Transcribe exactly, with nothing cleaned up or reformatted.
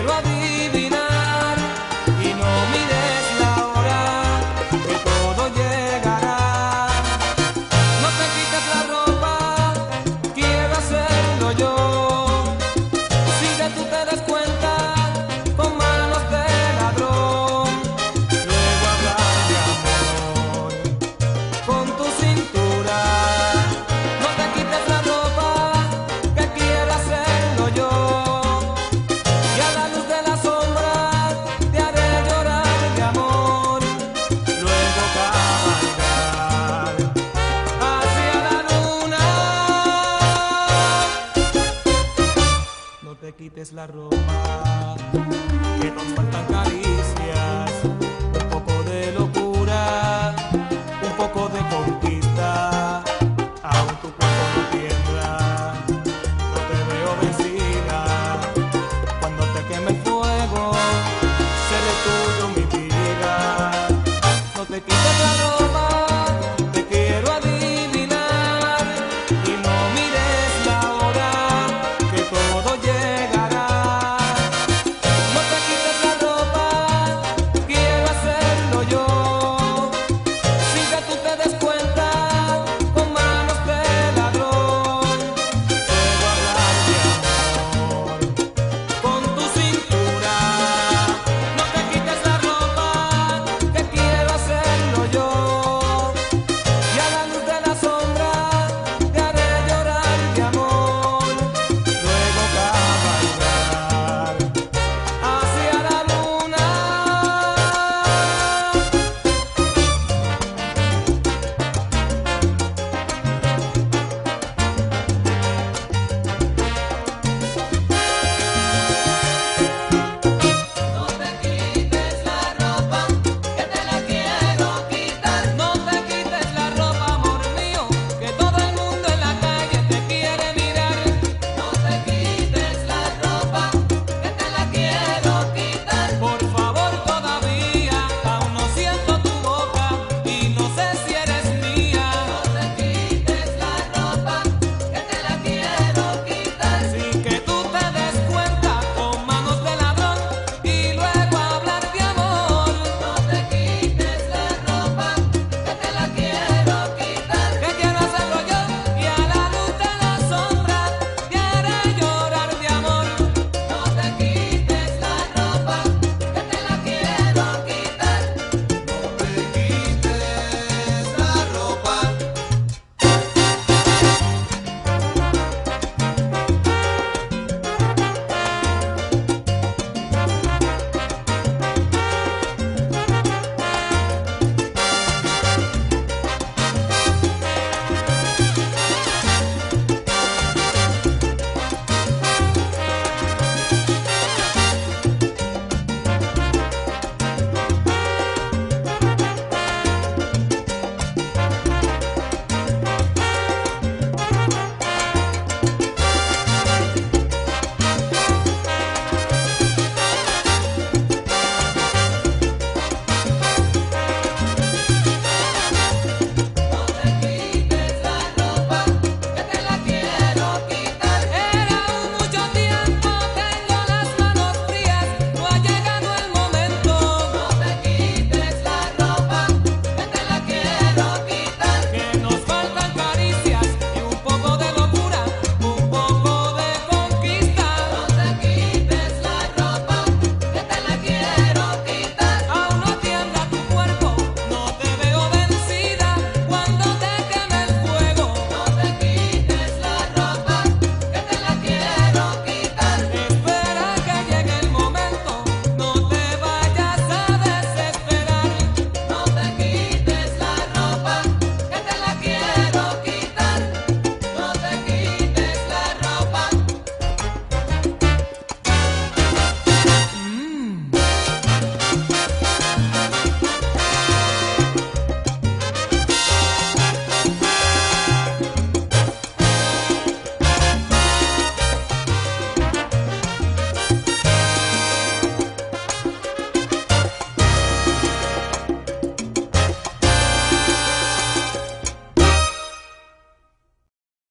quiero adivinar y no mires la hora, que todo llegará. No te quites la ropa, quiero hacerlo yo. Sin que tú te des cuenta, con manos de ladrón. Luego hablar de amor con tu cintura. No te quites la ropa, que quiero hacerlo yo. Y a la luz de la sombra te haré llorar de amor. Luego cabalgar hacia la luna. No te quites la ropa, que nos faltan caricias.